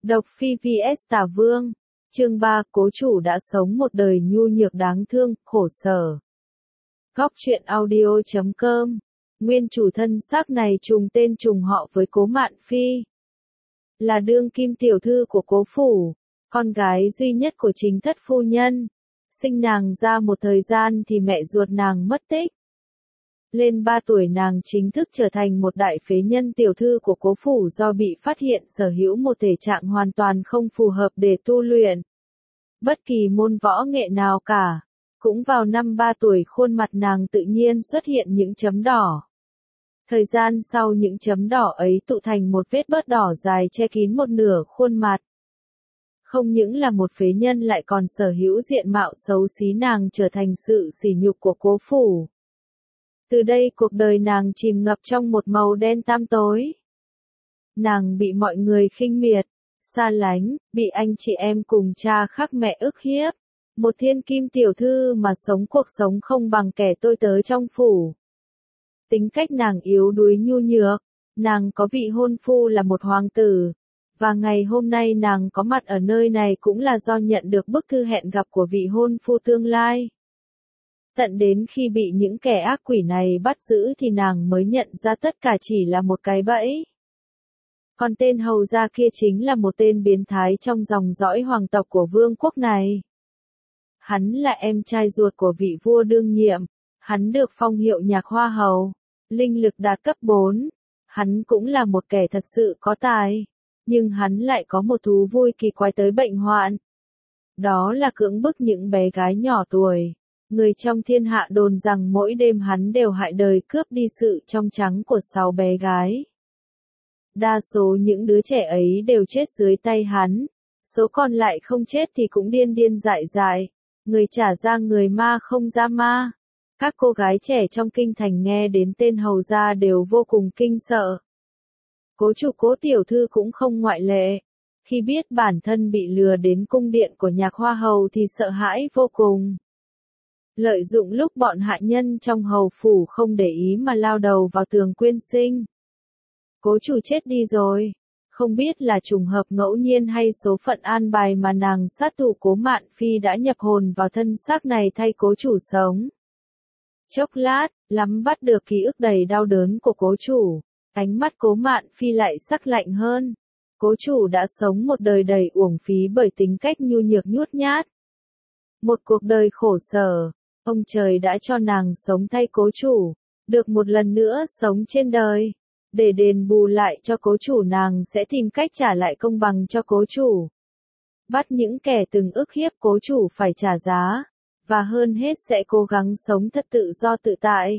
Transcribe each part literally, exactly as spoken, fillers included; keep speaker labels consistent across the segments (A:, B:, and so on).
A: Độc Phi vs Tả Vương. Chương ba, cố chủ đã sống một đời nhu nhược đáng thương, khổ sở. Góc truyện audio chấm com. Nguyên chủ thân xác này trùng tên trùng họ với Cố Mạn Phi. Là đương kim tiểu thư của Cố phủ, con gái duy nhất của chính thất phu nhân. Sinh nàng ra một thời gian thì mẹ ruột nàng mất tích. Lên ba tuổi nàng chính thức trở thành một đại phế nhân tiểu thư của Cố phủ do bị phát hiện sở hữu một thể trạng hoàn toàn không phù hợp để tu luyện bất kỳ môn võ nghệ nào cả. Cũng vào năm ba tuổi khuôn mặt nàng tự nhiên xuất hiện những chấm đỏ. Thời gian sau những chấm đỏ ấy tụ thành một vết bớt đỏ dài che kín một nửa khuôn mặt. Không những là một phế nhân lại còn sở hữu diện mạo xấu xí, nàng trở thành sự sỉ nhục của Cố phủ. Từ đây cuộc đời nàng chìm ngập trong một màu đen tăm tối. Nàng bị mọi người khinh miệt, xa lánh, bị anh chị em cùng cha khác mẹ ức hiếp. Một thiên kim tiểu thư mà sống cuộc sống không bằng kẻ tôi tớ trong phủ. Tính cách nàng yếu đuối nhu nhược, nàng có vị hôn phu là một hoàng tử. Và ngày hôm nay nàng có mặt ở nơi này cũng là do nhận được bức thư hẹn gặp của vị hôn phu tương lai. Tận đến khi bị những kẻ ác quỷ này bắt giữ thì nàng mới nhận ra tất cả chỉ là một cái bẫy. Còn tên hầu gia kia chính là một tên biến thái trong dòng dõi hoàng tộc của vương quốc này. Hắn là em trai ruột của vị vua đương nhiệm, hắn được phong hiệu nhạc hoa hầu, linh lực đạt cấp bốn. Hắn cũng là một kẻ thật sự có tài, nhưng hắn lại có một thú vui kỳ quái tới bệnh hoạn. Đó là cưỡng bức những bé gái nhỏ tuổi. Người trong thiên hạ đồn rằng mỗi đêm hắn đều hại đời cướp đi sự trong trắng của sáu bé gái. Đa số những đứa trẻ ấy đều chết dưới tay hắn, số còn lại không chết thì cũng điên điên dại dại, người trả ra người ma không ra ma. Các cô gái trẻ trong kinh thành nghe đến tên hầu gia đều vô cùng kinh sợ. Cố chủ Cố tiểu thư cũng không ngoại lệ. Khi biết bản thân bị lừa đến cung điện của nhạc hoa hầu thì sợ hãi vô cùng. Lợi dụng lúc bọn hạ nhân trong hầu phủ không để ý mà lao đầu vào tường quyên sinh. Cố chủ chết đi rồi. Không biết là trùng hợp ngẫu nhiên hay số phận an bài mà nàng sát thủ Cố Mạn Phi đã nhập hồn vào thân xác này thay cố chủ sống. Chốc lát, lắm bắt được ký ức đầy đau đớn của cố chủ. Ánh mắt Cố Mạn Phi lại sắc lạnh hơn. Cố chủ đã sống một đời đầy uổng phí bởi tính cách nhu nhược nhút nhát. Một cuộc đời khổ sở. Ông trời đã cho nàng sống thay cố chủ, được một lần nữa sống trên đời. Để đền bù lại cho cố chủ, nàng sẽ tìm cách trả lại công bằng cho cố chủ. Bắt những kẻ từng ức hiếp cố chủ phải trả giá, và hơn hết sẽ cố gắng sống thật tự do tự tại.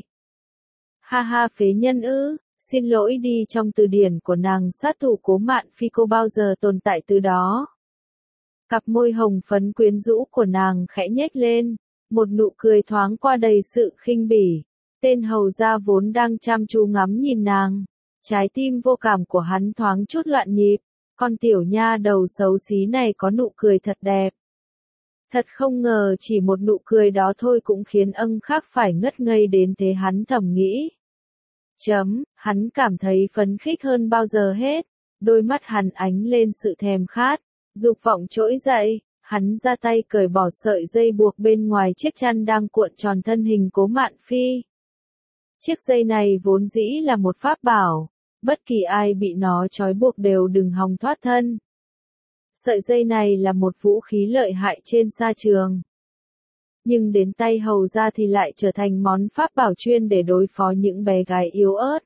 A: Ha ha, phế nhân ư, xin lỗi đi, trong từ điển của nàng sát thủ Cố Mạn Phi cô bao giờ tồn tại từ đó. Cặp môi hồng phấn quyến rũ của nàng khẽ nhếch lên. Một nụ cười thoáng qua đầy sự khinh bỉ. Tên hầu gia vốn đang chăm chú ngắm nhìn nàng. Trái tim vô cảm của hắn thoáng chút loạn nhịp. Con tiểu nha đầu xấu xí này có nụ cười thật đẹp. Thật không ngờ chỉ một nụ cười đó thôi cũng khiến ân khác phải ngất ngây đến thế, hắn thầm nghĩ. Chấm, hắn cảm thấy phấn khích hơn bao giờ hết. Đôi mắt hắn ánh lên sự thèm khát, dục vọng trỗi dậy. Hắn ra tay cởi bỏ sợi dây buộc bên ngoài chiếc chăn đang cuộn tròn thân hình Cố Mạn Phi. Chiếc dây này vốn dĩ là một pháp bảo, bất kỳ ai bị nó trói buộc đều đừng hòng thoát thân. Sợi dây này là một vũ khí lợi hại trên sa trường. Nhưng đến tay hầu gia thì lại trở thành món pháp bảo chuyên để đối phó những bé gái yếu ớt.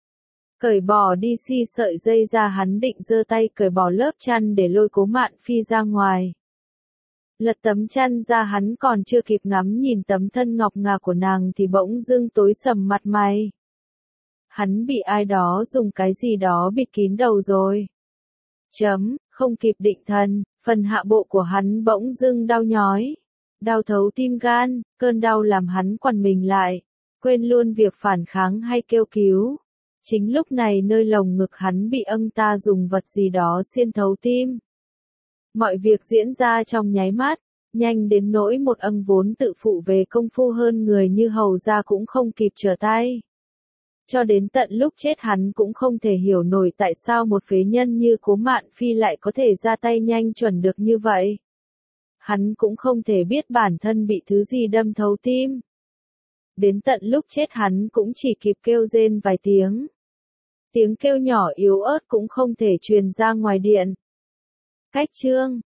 A: Cởi bỏ đi xi sợi dây ra, hắn định giơ tay cởi bỏ lớp chăn để lôi Cố Mạn Phi ra ngoài. Lật tấm chăn ra, hắn còn chưa kịp ngắm nhìn tấm thân ngọc ngà của nàng thì bỗng dưng tối sầm mặt mày. Hắn bị ai đó dùng cái gì đó bịt kín đầu rồi. Chấm, không kịp định thần, phần hạ bộ của hắn bỗng dưng đau nhói. Đau thấu tim gan, cơn đau làm hắn quằn mình lại, quên luôn việc phản kháng hay kêu cứu. Chính lúc này nơi lồng ngực hắn bị âng ta dùng vật gì đó xiên thấu tim. Mọi việc diễn ra trong nháy mắt, nhanh đến nỗi một ân vốn tự phụ về công phu hơn người như hầu gia cũng không kịp trở tay. Cho đến tận lúc chết hắn cũng không thể hiểu nổi tại sao một phế nhân như Cố Mạn Phi lại có thể ra tay nhanh chuẩn được như vậy. Hắn cũng không thể biết bản thân bị thứ gì đâm thấu tim. Đến tận lúc chết hắn cũng chỉ kịp kêu rên vài tiếng. Tiếng kêu nhỏ yếu ớt cũng không thể truyền ra ngoài điện. Cách chương